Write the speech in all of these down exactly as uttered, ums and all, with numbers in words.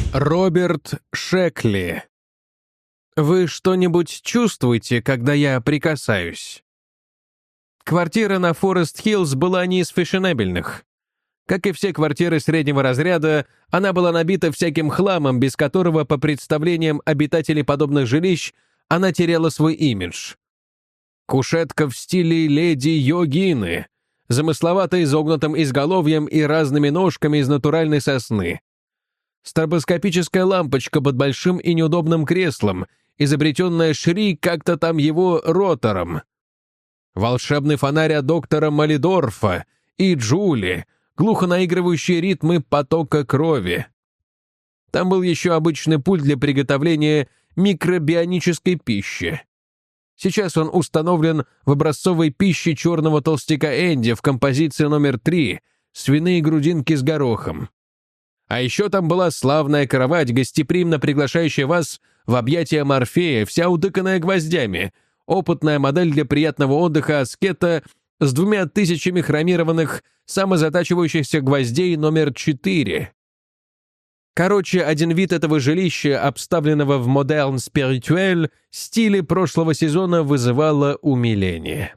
Роберт Шекли. Вы что-нибудь чувствуете, когда я прикасаюсь? Квартира на Форест-Хиллз была не из фешенебельных. Как и все квартиры среднего разряда, она была набита всяким хламом, без которого, по представлениям обитателей подобных жилищ, она теряла свой имидж. Кушетка в стиле леди Йогины, замысловато изогнутым изголовьем и разными ножками из натуральной сосны. Стробоскопическая лампочка под большим и неудобным креслом, изобретенная Шри как-то там его ротором. Волшебный фонарь от доктора Малидорфа и Джули, глухо наигрывающие ритмы потока крови. Там был еще обычный пульт для приготовления микробионической пищи. Сейчас он установлен в образцовой пище черного толстяка Энди в композиции номер три «Свиные грудинки с горохом». А еще там была славная кровать, гостеприимно приглашающая вас в объятия Морфея, вся утыканная гвоздями, опытная модель для приятного отдыха аскета с двумя тысячами хромированных самозатачивающихся гвоздей номер четыре. Короче, один вид этого жилища, обставленного в модерн спиритуэль стиле прошлого сезона, вызывало умиление.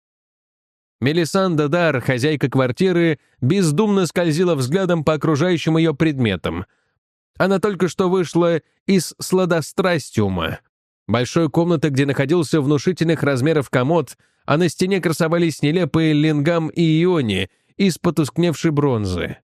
Мелисанда Дар, хозяйка квартиры, бездумно скользила взглядом по окружающим ее предметам. Она только что вышла из сладострастиума, большой комнаты, где находился внушительных размеров комод, а на стене красовались нелепые лингам и иони из потускневшей бронзы.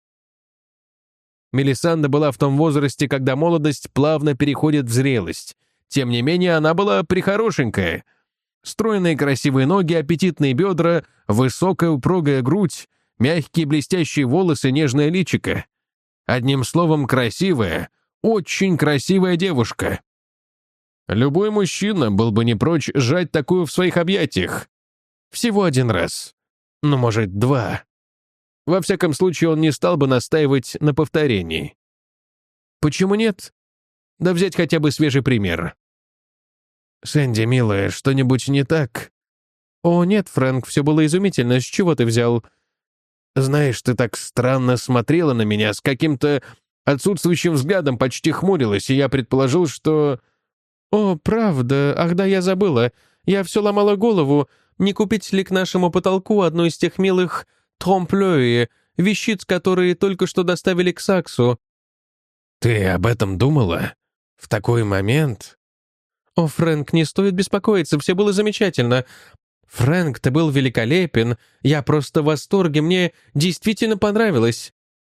Мелисанда была в том возрасте, когда молодость плавно переходит в зрелость. Тем не менее, она была прихорошенькая. Стройные красивые ноги, аппетитные бедра, высокая упругая грудь, мягкие блестящие волосы, нежное личико. Одним словом, красивая, очень красивая девушка. Любой мужчина был бы не прочь сжать такую в своих объятиях. Всего один раз. Ну, может, два. Во всяком случае, он не стал бы настаивать на повторении. Почему нет? Да взять хотя бы свежий пример. «Сэнди, милая, что-нибудь не так?» «О, нет, Фрэнк, все было изумительно. С чего ты взял?» «Знаешь, ты так странно смотрела на меня, с каким-то отсутствующим взглядом, почти хмурилась, и я предположил, что...» «О, правда? Ах да, я забыла. Я все ломала голову, не купить ли к нашему потолку одну из тех милых тромплёи, вещиц, которые только что доставили к Саксу». «Ты об этом думала? В такой момент?» «О, Фрэнк, не стоит беспокоиться, все было замечательно. Фрэнк, ты был великолепен. Я просто в восторге, мне действительно понравилось».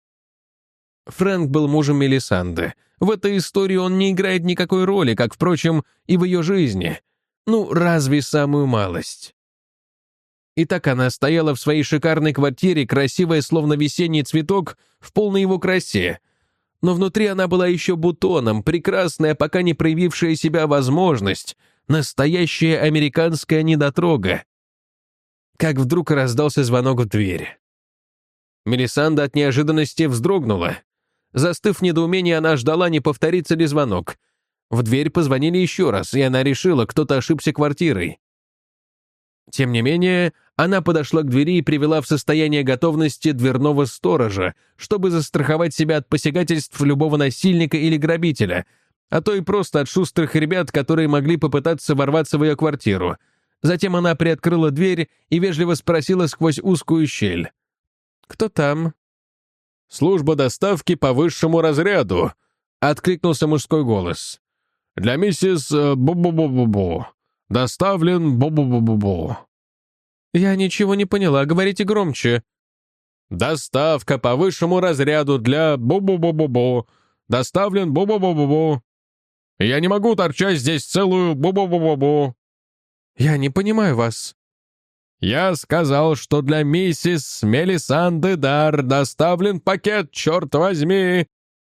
Фрэнк был мужем Мелисанды. В этой истории он не играет никакой роли, как, впрочем, и в ее жизни. Ну, разве самую малость. И так она стояла в своей шикарной квартире, красивая, словно весенний цветок, в полной его красе. Но внутри она была еще бутоном, прекрасная, пока не проявившая себя возможность, настоящая американская недотрога. Как вдруг раздался звонок в дверь. Мелисанда от неожиданности вздрогнула. Застыв в недоумении, она ждала, не повторится ли звонок. В дверь позвонили еще раз, и она решила, кто-то ошибся квартирой. Тем не менее, она подошла к двери и привела в состояние готовности дверного сторожа, чтобы застраховать себя от посягательств любого насильника или грабителя, а то и просто от шустрых ребят, которые могли попытаться ворваться в ее квартиру. Затем она приоткрыла дверь и вежливо спросила сквозь узкую щель. «Кто там?» «Служба доставки по высшему разряду», — откликнулся мужской голос. «Для миссис Бу-Бу-Бу-Бу-Бу. Доставлен Бу-Бу-Бу-Бу-Бу». «Я ничего не поняла, говорите громче». «Доставка по высшему разряду для Бу-Бу-Бу-Бу-Бу. Доставлен Бу-Бу-Бу-Бу-Бу. Я не могу торчать здесь целую Бу-Бу-Бу-Бу-Бу». «Я не понимаю вас». «Я сказал, что для миссис Мелисанды Дар доставлен пакет, черт возьми!»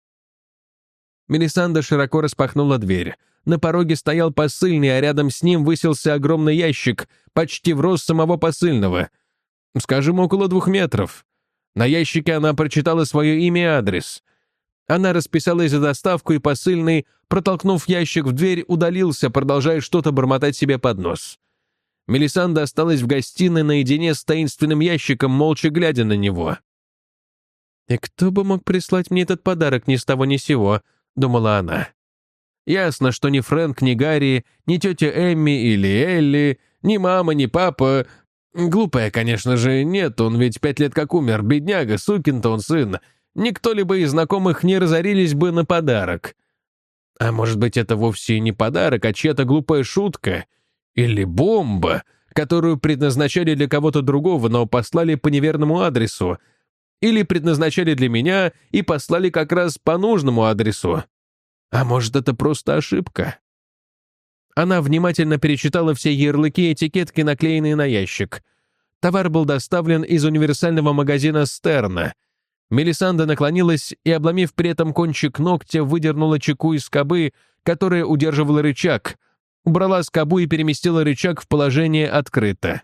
Мелисанда широко распахнула дверь. На пороге стоял посыльный, а рядом с ним высился огромный ящик, почти в рост самого посыльного. Скажем, около двух метров. На ящике она прочитала свое имя и адрес. Она расписалась за доставку, и посыльный, протолкнув ящик в дверь, удалился, продолжая что-то бормотать себе под нос. Мелисанда осталась в гостиной наедине с таинственным ящиком, молча глядя на него. «И кто бы мог прислать мне этот подарок ни с того ни сего?» — думала она. Ясно, что ни Фрэнк, ни Гарри, ни тетя Эмми или Элли, ни мама, ни папа... Глупая, конечно же, нет, он ведь пять лет как умер, бедняга, сукин-то он сын. Никто либо из знакомых не разорились бы на подарок. А может быть, это вовсе не подарок, а чья-то глупая шутка? Или бомба, которую предназначали для кого-то другого, но послали по неверному адресу? Или предназначали для меня и послали как раз по нужному адресу? А может, это просто ошибка? Она внимательно перечитала все ярлыки и этикетки, наклеенные на ящик. Товар был доставлен из универсального магазина «Стерна». Мелисанда наклонилась и, обломив при этом кончик ногтя, выдернула чеку из скобы, которая удерживала рычаг, убрала скобу и переместила рычаг в положение «открыто».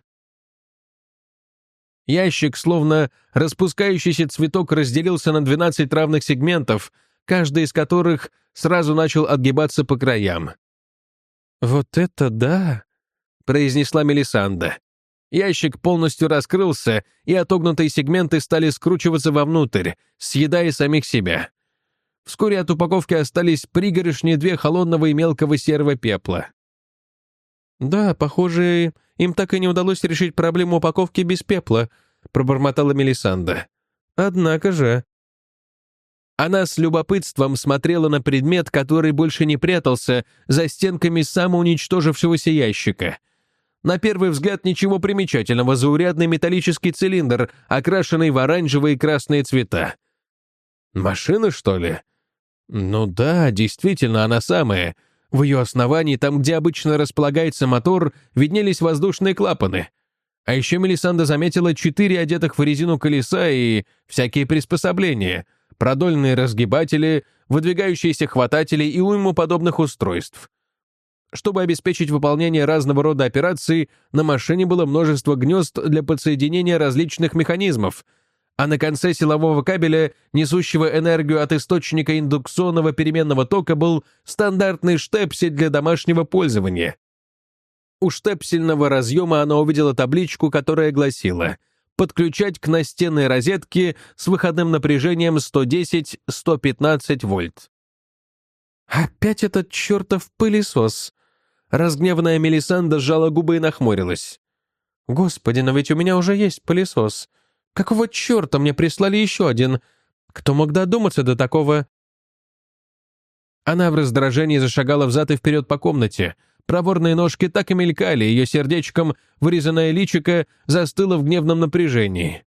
Ящик, словно распускающийся цветок, разделился на двенадцать равных сегментов, каждый из которых сразу начал отгибаться по краям. «Вот это да!» — произнесла Мелисанда. Ящик полностью раскрылся, и отогнутые сегменты стали скручиваться вовнутрь, съедая самих себя. Вскоре от упаковки остались пригоршни две холодного и мелкого серого пепла. «Да, похоже, им так и не удалось решить проблему упаковки без пепла», — пробормотала Мелисанда. «Однако же...» Она с любопытством смотрела на предмет, который больше не прятался за стенками самоуничтожившегося ящика. На первый взгляд ничего примечательного, заурядный металлический цилиндр, окрашенный в оранжевые и красные цвета. Машина, что ли? Ну да, действительно, она самая. В ее основании, там, где обычно располагается мотор, виднелись воздушные клапаны. А еще Мелисанда заметила четыре одетых в резину колеса и всякие приспособления, продольные разгибатели, выдвигающиеся хвататели и уйму подобных устройств. Чтобы обеспечить выполнение разного рода операций, на машине было множество гнезд для подсоединения различных механизмов, а на конце силового кабеля, несущего энергию от источника индукционного переменного тока, был стандартный штепсель для домашнего пользования. У штепсельного разъема она увидела табличку, которая гласила «Подключать к настенной розетке с выходным напряжением сто десять — сто пятнадцать вольт». «Опять этот чертов пылесос!» Разгневанная Мелисанда сжала губы и нахмурилась. «Господи, но ведь у меня уже есть пылесос. Какого черта мне прислали еще один? Кто мог додуматься до такого?» Она в раздражении зашагала взад и вперед по комнате. Проворные ножки так и мелькали, ее сердечком вырезанное личико застыло в гневном напряжении.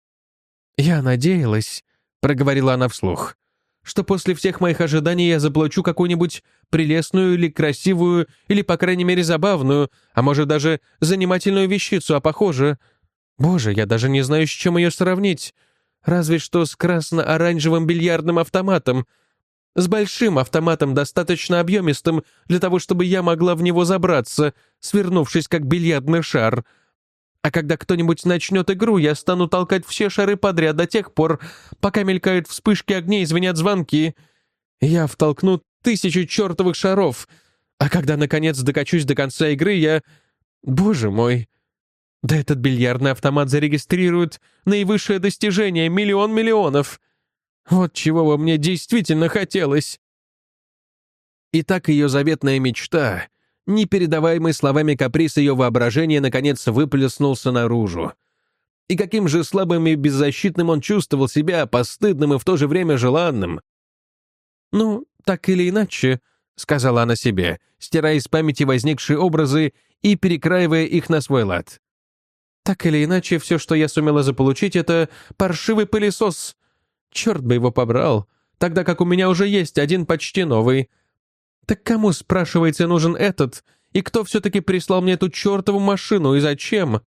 «Я надеялась», — проговорила она вслух, «что после всех моих ожиданий я заплачу какую-нибудь прелестную или красивую, или, по крайней мере, забавную, а может, даже занимательную вещицу, а похоже... Боже, я даже не знаю, с чем ее сравнить. Разве что с красно-оранжевым бильярдным автоматом. С большим автоматом, достаточно объемистым, для того, чтобы я могла в него забраться, свернувшись как бильярдный шар. А когда кто-нибудь начнет игру, я стану толкать все шары подряд до тех пор, пока мелькают вспышки огней и звенят звонки. Я втолкну тысячу чертовых шаров, а когда, наконец, докачусь до конца игры, я... Боже мой! Да этот бильярдный автомат зарегистрирует наивысшее достижение — миллион миллионов! Вот чего бы мне действительно хотелось!» И так ее заветная мечта, непередаваемый словами каприз ее воображения, наконец выплеснулся наружу. И каким же слабым и беззащитным он чувствовал себя, постыдным и в то же время желанным. «Ну, так или иначе», — сказала она себе, стирая из памяти возникшие образы и перекраивая их на свой лад. «Так или иначе, все, что я сумела заполучить, это паршивый пылесос. Черт бы его побрал, тогда как у меня уже есть один почти новый. Так кому, спрашивается, нужен этот, и кто все-таки прислал мне эту чертову машину, и зачем?»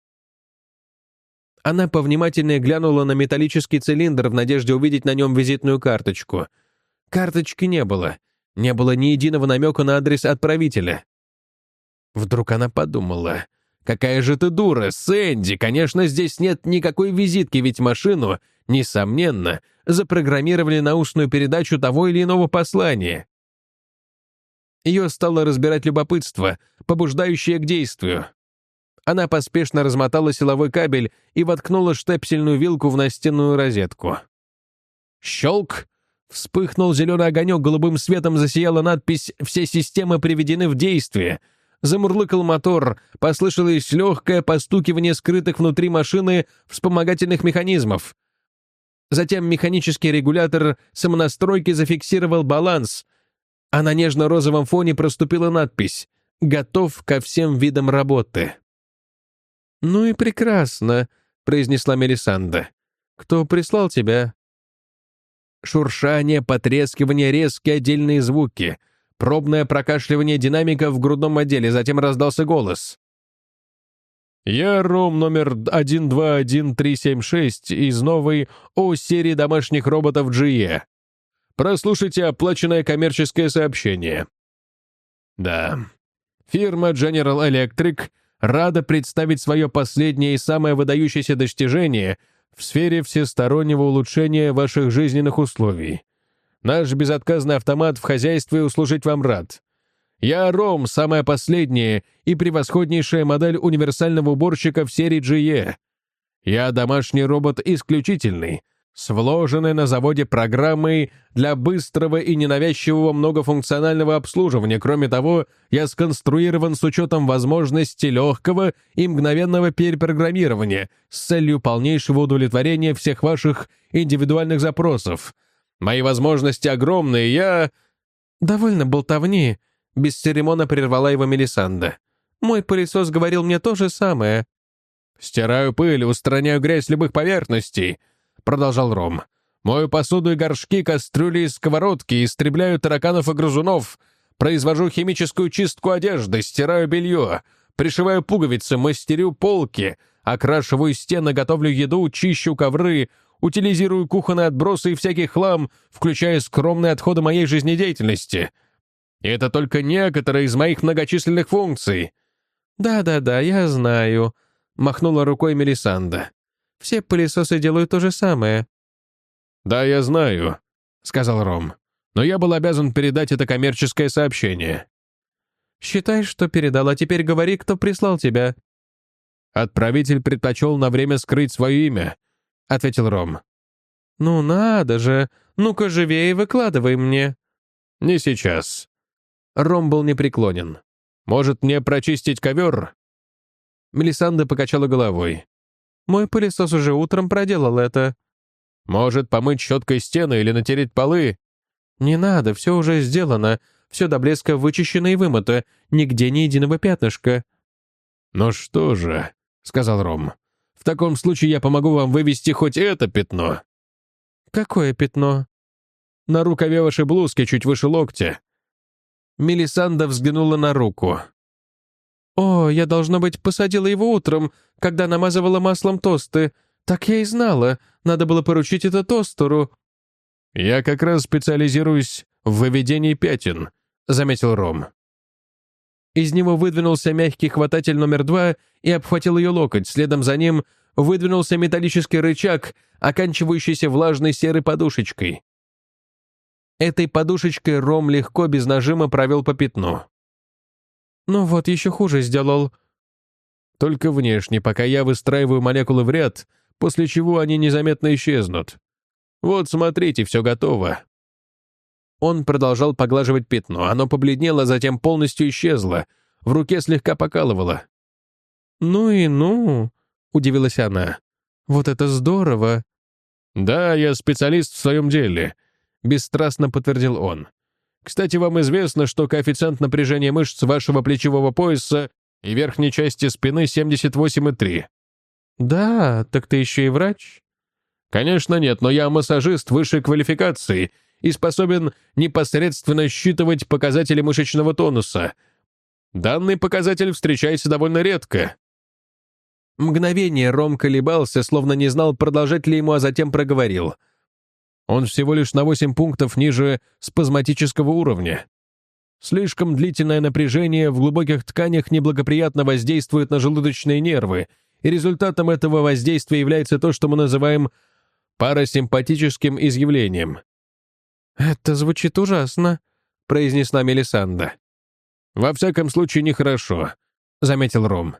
Она повнимательнее глянула на металлический цилиндр в надежде увидеть на нем визитную карточку. Карточки не было. Не было ни единого намека на адрес отправителя. Вдруг она подумала: «Какая же ты дура, Сэнди! Конечно, здесь нет никакой визитки, ведь машину, несомненно, запрограммировали на устную передачу того или иного послания». Ее стало разбирать любопытство, побуждающее к действию. Она поспешно размотала силовой кабель и воткнула штепсельную вилку в настенную розетку. Щелк! Вспыхнул зеленый огонек, голубым светом засияла надпись «Все системы приведены в действие». Замурлыкал мотор, послышалось легкое постукивание скрытых внутри машины вспомогательных механизмов. Затем механический регулятор самонастройки зафиксировал баланс, а на нежно-розовом фоне проступила надпись «Готов ко всем видам работы». «Ну и прекрасно», — произнесла Мелисанда. «Кто прислал тебя?» Шуршание, потрескивание, резкие отдельные звуки, пробное прокашливание динамика в грудном отделе, затем раздался голос. «Я Ром номер один два один три семь шесть из новой О-серии домашних роботов джи и. Прослушайте оплаченное коммерческое сообщение». Да, фирма General Electric рада представить свое последнее и самое выдающееся достижение в сфере всестороннего улучшения ваших жизненных условий. Наш безотказный автомат в хозяйстве услужить вам рад. Я Ром, самая последняя и превосходнейшая модель универсального уборщика в серии джи и. Я домашний робот исключительный, с вложенной на заводе программой для быстрого и ненавязчивого многофункционального обслуживания. Кроме того, я сконструирован с учетом возможности легкого и мгновенного перепрограммирования с целью полнейшего удовлетворения всех ваших индивидуальных запросов. Мои возможности огромные, я... «Довольно болтовни», — бесцеремонно прервала его Мелисанда. «Мой пылесос говорил мне то же самое». «Стираю пыль, устраняю грязь с любых поверхностей», — продолжал Ром. «Мою посуду и горшки, кастрюли и сковородки, истребляю тараканов и грызунов, произвожу химическую чистку одежды, стираю белье, пришиваю пуговицы, мастерю полки, окрашиваю стены, готовлю еду, чищу ковры, утилизирую кухонные отбросы и всякий хлам, включая скромные отходы моей жизнедеятельности. И это только некоторые из моих многочисленных функций». «Да-да-да, я знаю», — махнула рукой Мелисанда. «Все пылесосы делают то же самое». «Да, я знаю», — сказал Ром. «Но я был обязан передать это коммерческое сообщение». «Считай, что передал, а теперь говори, кто прислал тебя». «Отправитель предпочел на время скрыть свое имя», — ответил Ром. «Ну надо же! Ну-ка живее выкладывай мне». «Не сейчас». Ром был непреклонен. «Может, мне прочистить ковер?» Мелисанда покачала головой. «Мой пылесос уже утром проделал это». «Может, помыть щеткой стены или натереть полы?» «Не надо, все уже сделано. Все до блеска вычищено и вымыто. Нигде ни единого пятнышка». «Ну что же», — сказал Ром, — «в таком случае я помогу вам вывести хоть это пятно». «Какое пятно?» «На рукаве вашей блузки, чуть выше локтя». Мелисанда взглянула на руку. «О, я, должно быть, посадила его утром, когда намазывала маслом тосты. Так я и знала. Надо было поручить это тостеру». «Я как раз специализируюсь в выведении пятен», — заметил Ром. Из него выдвинулся мягкий хвататель номер два и обхватил ее локоть. Следом за ним выдвинулся металлический рычаг, оканчивающийся влажной серой подушечкой. Этой подушечкой Ром легко, без нажима провел по пятну. «Ну вот, еще хуже сделал». «Только внешне, пока я выстраиваю молекулы в ряд, после чего они незаметно исчезнут. Вот, смотрите, все готово». Он продолжал поглаживать пятно. Оно побледнело, затем полностью исчезло. В руке слегка покалывало. «Ну и ну», — удивилась она. «Вот это здорово». «Да, я специалист в своем деле», — бесстрастно подтвердил он. «Кстати, вам известно, что коэффициент напряжения мышц вашего плечевого пояса и верхней части спины семьдесят восемь и три». «Да, так ты еще и врач?» «Конечно нет, но я массажист высшей квалификации и способен непосредственно считывать показатели мышечного тонуса. Данный показатель встречается довольно редко». Мгновение Ром колебался, словно не знал, продолжать ли ему, а затем проговорил. «Он всего лишь на восемь пунктов ниже спазматического уровня. Слишком длительное напряжение в глубоких тканях неблагоприятно воздействует на желудочные нервы, и результатом этого воздействия является то, что мы называем парасимпатическим изъявлением». «Это звучит ужасно», — произнесла Мелисанда. «Во всяком случае, нехорошо», — заметил Ром.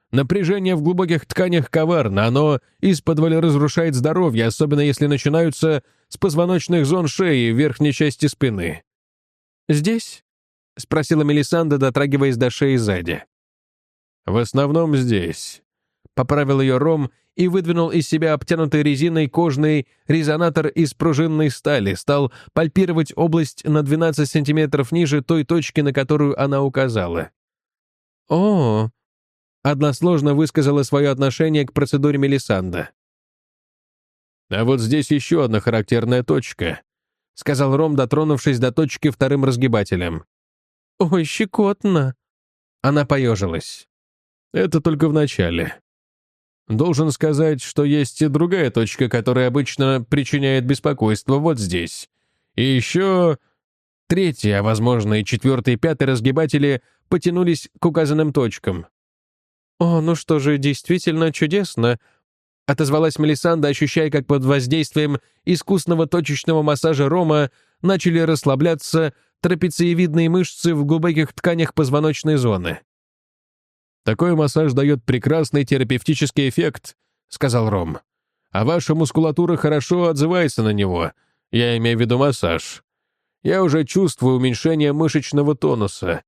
Напряжение в глубоких тканях коварно, оно исподволь разрушает здоровье, особенно если начинаются с позвоночных зон шеи и верхней части спины. «Здесь?» — спросила Мелисанда, дотрагиваясь до шеи сзади. «В основном здесь», — поправил ее Ром и выдвинул из себя обтянутый резиной кожный резонатор из пружинной стали, стал пальпировать область на двенадцать сантиметров ниже той точки, на которую она указала. «О!» — односложно высказала свое отношение к процедуре Мелисанда. «А вот здесь еще одна характерная точка», — сказал Ром, дотронувшись до точки вторым разгибателем. «Ой, щекотно!» Она поежилась. «Это только в начале. Должен сказать, что есть и другая точка, которая обычно причиняет беспокойство вот здесь. И еще третья, а возможно и четвертый и пятый разгибатели потянулись к указанным точкам». «О, ну что же, действительно чудесно», — отозвалась Мелисанда, ощущая, как под воздействием искусного точечного массажа Рома начали расслабляться трапециевидные мышцы в глубоких тканях позвоночной зоны. «Такой массаж дает прекрасный терапевтический эффект», — сказал Ром. «А ваша мускулатура хорошо отзывается на него. Я имею в виду массаж. Я уже чувствую уменьшение мышечного тонуса».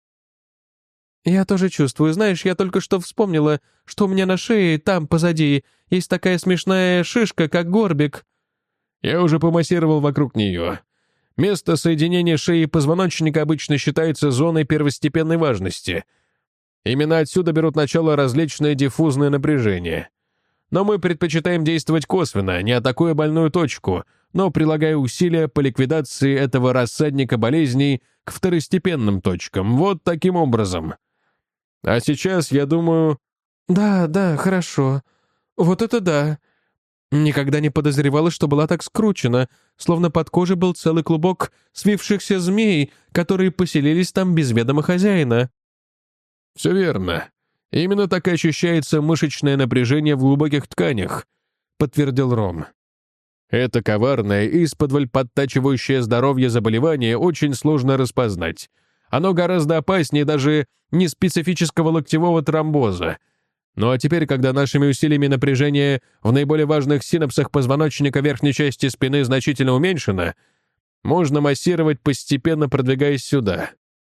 «Я тоже чувствую. Знаешь, я только что вспомнила, что у меня на шее, там, позади, есть такая смешная шишка, как горбик». «Я уже помассировал вокруг нее. Место соединения шеи и позвоночника обычно считается зоной первостепенной важности. Именно отсюда берут начало различные диффузные напряжения. Но мы предпочитаем действовать косвенно, не атакуя больную точку, но прилагая усилия по ликвидации этого рассадника болезней к второстепенным точкам. Вот таким образом. А сейчас, я думаю...» «Да, да, хорошо. Вот это да. Никогда не подозревала, что была так скручена, словно под кожей был целый клубок свившихся змей, которые поселились там без ведома хозяина». «Все верно. Именно так и ощущается мышечное напряжение в глубоких тканях», — подтвердил Ром. «Это коварное и исподволь подтачивающее здоровье заболевание очень сложно распознать. Оно гораздо опаснее даже неспецифического локтевого тромбоза. Ну а теперь, когда нашими усилиями напряжение в наиболее важных синапсах позвоночника верхней части спины значительно уменьшено, можно массировать, постепенно продвигаясь сюда».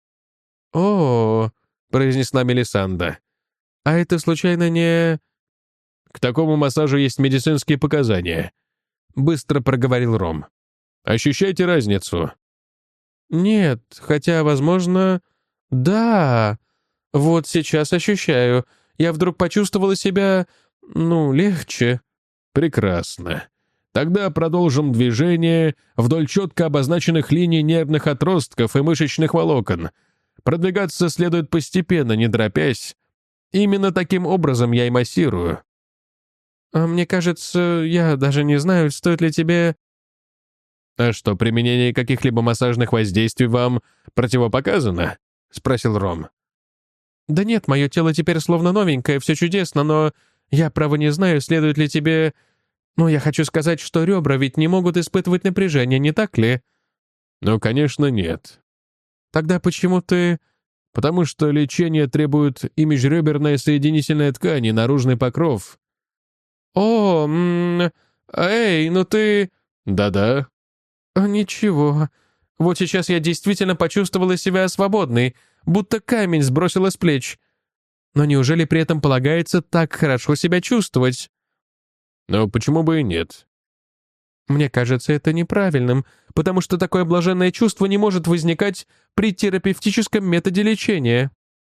«О-о-о», — произнесла Мелисанда. «А это случайно не...» «К такому массажу есть медицинские показания», — быстро проговорил Ром. «Ощущаете разницу?» «Нет, хотя, возможно...» «Да, вот сейчас ощущаю. Я вдруг почувствовала себя, ну, легче». «Прекрасно. Тогда продолжим движение вдоль четко обозначенных линий нервных отростков и мышечных волокон. Продвигаться следует постепенно, не торопясь. Именно таким образом я и массирую». «А мне кажется, я даже не знаю, стоит ли тебе...» «А что, применение каких-либо массажных воздействий вам противопоказано?» — спросил Ром. «Да нет, мое тело теперь словно новенькое, все чудесно, но я, право, не знаю, следует ли тебе... Ну, я хочу сказать, что ребра ведь не могут испытывать напряжение, не так ли?» «Ну, конечно, нет». «Тогда почему ты...» «Потому что лечение требует и межреберная соединительная ткань, и наружный покров». «О, м- эй, ну ты...» «Да-да». «Ничего. Вот сейчас я действительно почувствовала себя свободной, будто камень сбросила с плеч. Но неужели при этом полагается так хорошо себя чувствовать?» «Но почему бы и нет?» Мне кажется это неправильным, потому что такое блаженное чувство не может возникать при терапевтическом методе лечения».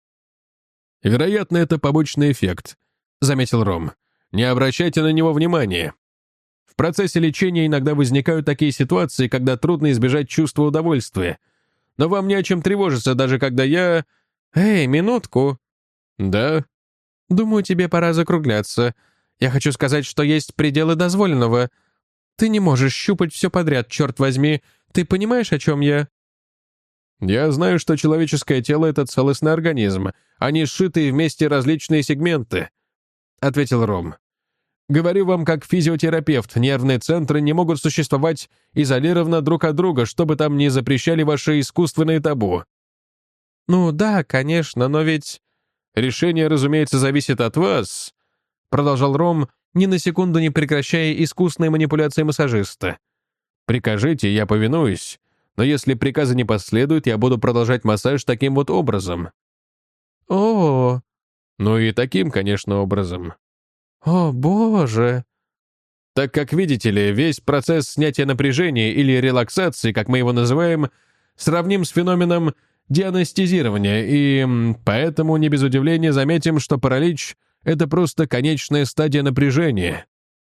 «Вероятно, это побочный эффект», — заметил Ром. «Не обращайте на него внимания. В процессе лечения иногда возникают такие ситуации, когда трудно избежать чувства удовольствия. Но вам не о чем тревожиться, даже когда я...» «Эй, минутку». «Да?» «Думаю, тебе пора закругляться. Я хочу сказать, что есть пределы дозволенного. Ты не можешь щупать все подряд, черт возьми. Ты понимаешь, о чем я?» «Я знаю, что человеческое тело — это целостный организм, а не сшитые вместе различные сегменты», — ответил Ром. «Говорю вам как физиотерапевт, нервные центры не могут существовать изолированно друг от друга, чтобы там не запрещали ваши искусственные табу». «Ну да, конечно, но ведь...» Решение, разумеется, зависит от вас», — продолжал Ром, ни на секунду не прекращая искусной манипуляции массажиста. «Прикажите, я повинуюсь, но если приказа не последует, я буду продолжать массаж таким вот образом». «О, Ну и таким, конечно, образом. о, боже!» Так как, видите ли, весь процесс снятия напряжения или релаксации, как мы его называем, сравним с феноменом деанестезирования, и м, поэтому не без удивления заметим, что паралич — это просто конечная стадия напряжения.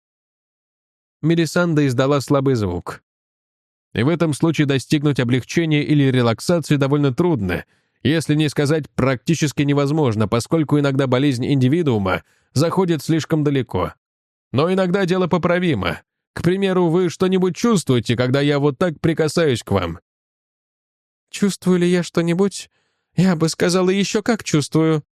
Мелисанда издала слабый звук. И в этом случае достигнуть облегчения или релаксации довольно трудно, если не сказать практически невозможно, поскольку иногда болезнь индивидуума заходит слишком далеко. Но иногда дело поправимо. К примеру, вы что-нибудь чувствуете, когда я вот так прикасаюсь к вам? «Чувствую ли я что-нибудь? Я бы сказала, еще как чувствую».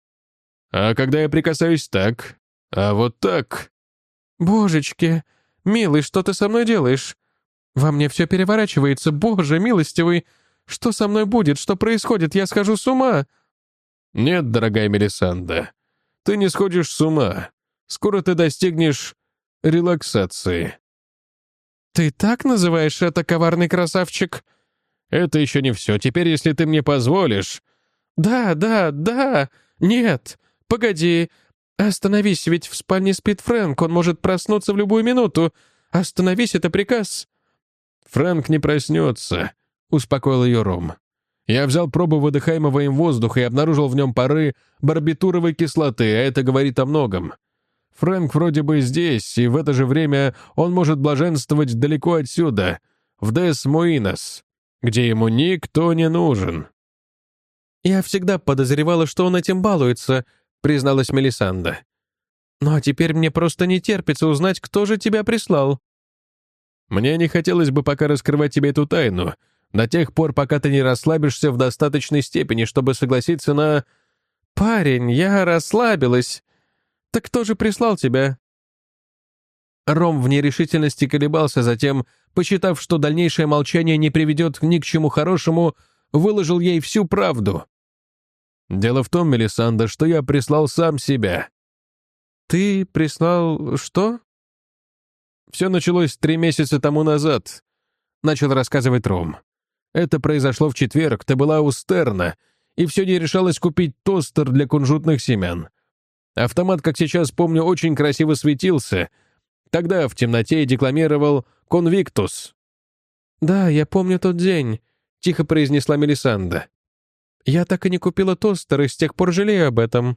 А когда я прикасаюсь так? А вот так? «Божечки, милый, что ты со мной делаешь? Во мне все переворачивается, Боже, милостивый. Что со мной будет? Что происходит? Я схожу с ума». Нет, дорогая Мелисанда, ты не сходишь с ума. Скоро ты достигнешь релаксации. «Ты так называешь это, коварный красавчик?» Это еще не все. Теперь, если ты мне позволишь... «Да, да, да! Нет! Погоди! Остановись, ведь в спальне спит Фрэнк, он может проснуться в любую минуту. Остановись, это приказ!» «Фрэнк не проснется», — успокоил ее Ром. «Я взял пробу выдыхаемого им воздуха и обнаружил в нем пары барбитуровой кислоты, а это говорит о многом. Фрэнк вроде бы здесь, и в это же время он может блаженствовать далеко отсюда, в Дес-Муинос, где ему никто не нужен». «Я всегда подозревала, что он этим балуется», — призналась Мелисанда. «Но теперь мне просто не терпится узнать, кто же тебя прислал». «Мне не хотелось бы пока раскрывать тебе эту тайну, до тех пор, пока ты не расслабишься в достаточной степени, чтобы согласиться на...» «Парень, я расслабилась. Так кто же прислал тебя?» Ром в нерешительности колебался, затем, посчитав, что дальнейшее молчание не приведет ни к чему хорошему, выложил ей всю правду. «Дело в том, Мелисанда, что я прислал сам себя». «Ты прислал что?» «Все началось три месяца тому назад», — начал рассказывать Ром. «Это произошло в четверг, ты была у Стерна, и все не решалось купить тостер для кунжутных семян. Автомат, как сейчас помню, очень красиво светился. Тогда в темноте декламировал «Конвиктус». «Да, я помню тот день», — тихо произнесла Мелисанда. «Я так и не купила тостер, и с тех пор жалею об этом».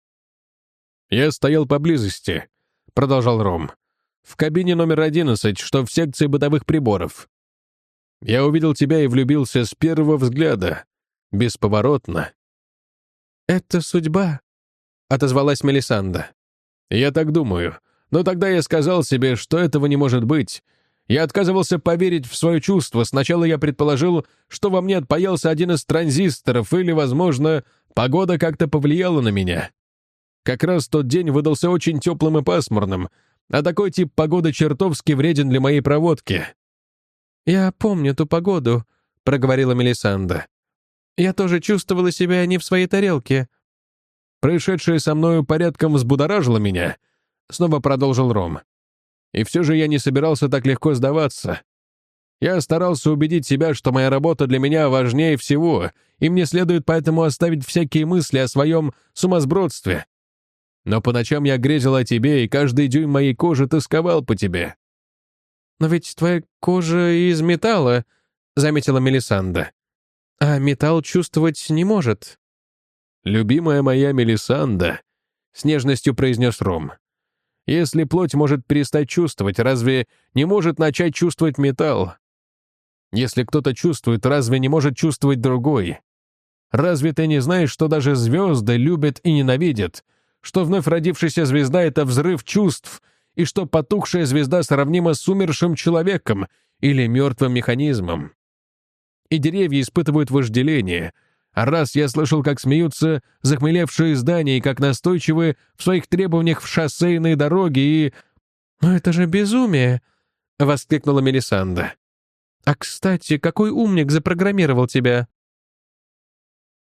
«Я стоял поблизости», — продолжал Ром, «в кабине номер одиннадцать, что в секции бытовых приборов. Я увидел тебя и влюбился с первого взгляда, бесповоротно». «Это судьба», — отозвалась Мелисанда. «Я так думаю. Но тогда я сказал себе, что этого не может быть. Я отказывался поверить в свое чувство. Сначала я предположил, что во мне отпаялся один из транзисторов, или, возможно, погода как-то повлияла на меня. Как раз тот день выдался очень теплым и пасмурным, а такой тип погоды чертовски вреден для моей проводки». «Я помню ту погоду», — проговорила Мелисанда. «Я тоже чувствовала себя не в своей тарелке». «Происшедшее со мною порядком взбудоражило меня», — снова продолжил Ром. «И все же я не собирался так легко сдаваться. Я старался убедить себя, что моя работа для меня важнее всего, и мне следует поэтому оставить всякие мысли о своем сумасбродстве. Но по ночам я грезил о тебе, и каждый дюйм моей кожи тосковал по тебе». «Но ведь твоя кожа из металла», — заметила Мелисанда. «А металл чувствовать не может». «Любимая моя Мелисанда», — с нежностью произнес Ром, «если плоть может перестать чувствовать, разве не может начать чувствовать металл? Если кто-то чувствует, разве не может чувствовать другой? Разве ты не знаешь, что даже звезды любят и ненавидят, что вновь родившаяся звезда — это взрыв чувств, и что потухшая звезда сравнима с умершим человеком или мертвым механизмом? И деревья испытывают вожделение, а раз я слышал, как смеются захмелевшие здания и как настойчивы в своих требованиях в шоссейные дороги и...» «Но это же безумие!» — воскликнула Мелисанда. «А, кстати, какой умник запрограммировал тебя?»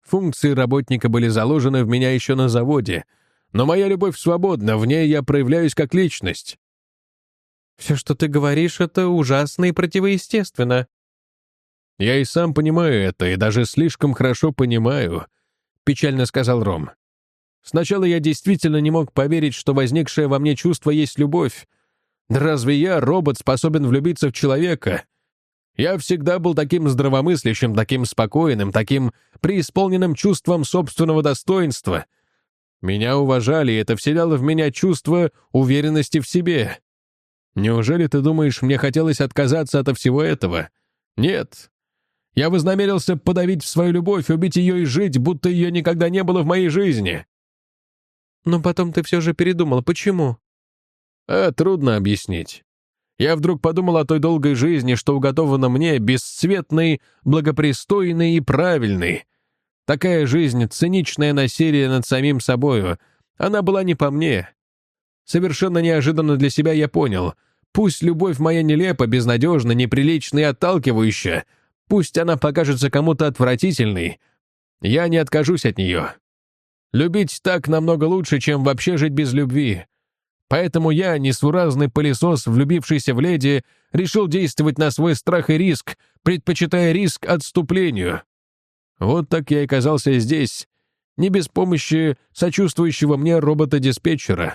Функции работника были заложены в меня еще на заводе, но моя любовь свободна, в ней я проявляюсь как личность». «Все, что ты говоришь, это ужасно и противоестественно». «Я и сам понимаю это, и даже слишком хорошо понимаю», — печально сказал Ром. «Сначала я действительно не мог поверить, что возникшее во мне чувство есть любовь. Да разве я, робот, способен влюбиться в человека? Я всегда был таким здравомыслящим, таким спокойным, таким преисполненным чувством собственного достоинства. Меня уважали, и это вселяло в меня чувство уверенности в себе. Неужели ты думаешь, мне хотелось отказаться от всего этого? Нет. Я вознамерился подавить свою любовь, убить ее и жить, будто ее никогда не было в моей жизни». «Но потом ты все же передумал. Почему?» А трудно объяснить. Я вдруг подумал о той долгой жизни, что уготована мне, бесцветной, благопристойной и правильной. Такая жизнь, циничное насилие над самим собою, она была не по мне. Совершенно неожиданно для себя я понял, пусть любовь моя нелепа, безнадежна, неприлична и отталкивающая, пусть она покажется кому-то отвратительной, я не откажусь от нее. Любить так намного лучше, чем вообще жить без любви. Поэтому я, несуразный пылесос, влюбившийся в леди, решил действовать на свой страх и риск, предпочитая риск отступлению. Вот так я и оказался здесь, не без помощи сочувствующего мне робота-диспетчера».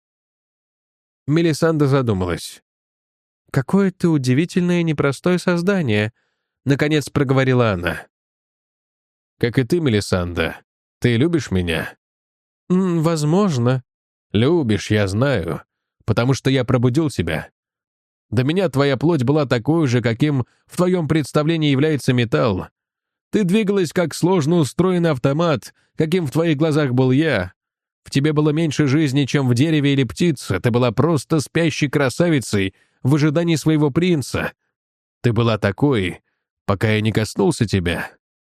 Мелисанда задумалась. «Какое ты удивительное и непростое создание», — наконец проговорила она. «Как и ты, Мелисанда. Ты любишь меня?» М, «Возможно». «Любишь, я знаю, потому что я пробудил тебя. До меня твоя плоть была такой же, каким в твоем представлении является металл. Ты двигалась как сложно устроенный автомат, каким в твоих глазах был я. В тебе было меньше жизни, чем в дереве или птице. Ты была просто спящей красавицей в ожидании своего принца. Ты была такой, пока я не коснулся тебя».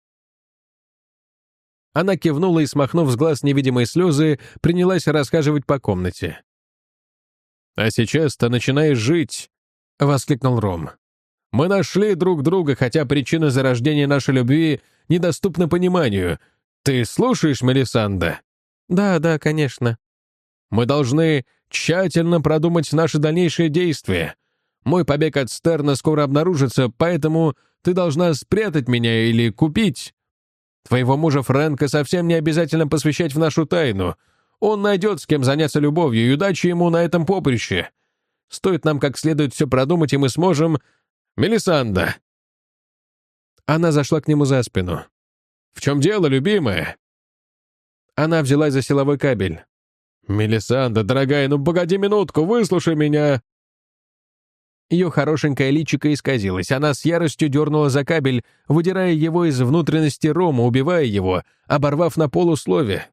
Она кивнула и, смахнув с глаз невидимые слезы, принялась расхаживать по комнате. «А сейчас ты начинаешь жить», — воскликнул Ром. «Мы нашли друг друга, хотя причина зарождения нашей любви недоступна пониманию. Ты слушаешь, Мелисанда?» «Да, да, конечно». «Мы должны тщательно продумать наши дальнейшие действия. Мой побег от Стерна скоро обнаружится, поэтому ты должна спрятать меня или купить. Твоего мужа Фрэнка совсем не обязательно посвящать в нашу тайну. Он найдет, с кем заняться любовью, и удачи ему на этом поприще. Стоит нам как следует все продумать, и мы сможем... Мелисанда!» Она зашла к нему за спину. «В чем дело, любимая?» Она взялась за силовой кабель. «Мелисанда, дорогая, ну погоди минутку, выслушай меня!» Ее хорошенькое личико исказилось. Она с яростью дернула за кабель, выдирая его из внутренности Рома, убивая его, оборвав на полуслове.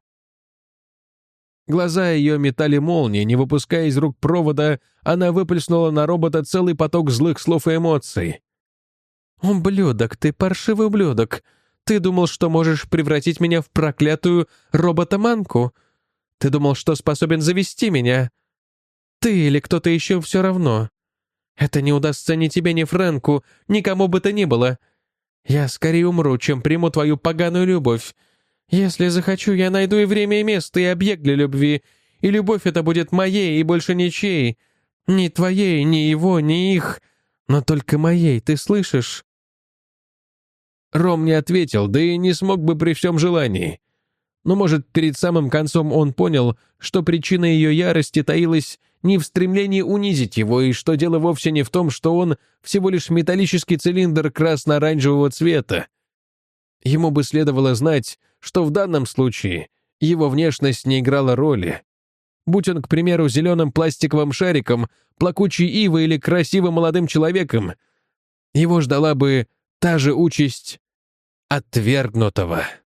Глаза ее метали молнии, не выпуская из рук провода, она выплеснула на робота целый поток злых слов и эмоций. «Ублюдок, ты паршивый ублюдок. Ты думал, что можешь превратить меня в проклятую роботоманку? Ты думал, что способен завести меня? Ты или кто-то еще все равно. Это не удастся ни тебе, ни Фрэнку, никому бы то ни было. Я скорее умру, чем приму твою поганую любовь. Если захочу, я найду и время, и место, и объект для любви, и любовь эта будет моей и больше ничьей. Ни твоей, ни его, ни их, но только моей, ты слышишь?» Ром не ответил, да и не смог бы при всем желании. Но, может, перед самым концом он понял, что причина ее ярости таилась не в стремлении унизить его, и что дело вовсе не в том, что он всего лишь металлический цилиндр красно-оранжевого цвета. Ему бы следовало знать, что в данном случае его внешность не играла роли. Будь он, к примеру, зеленым пластиковым шариком, плакучей ивой или красивым молодым человеком, его ждала бы та же участь отвергнутого.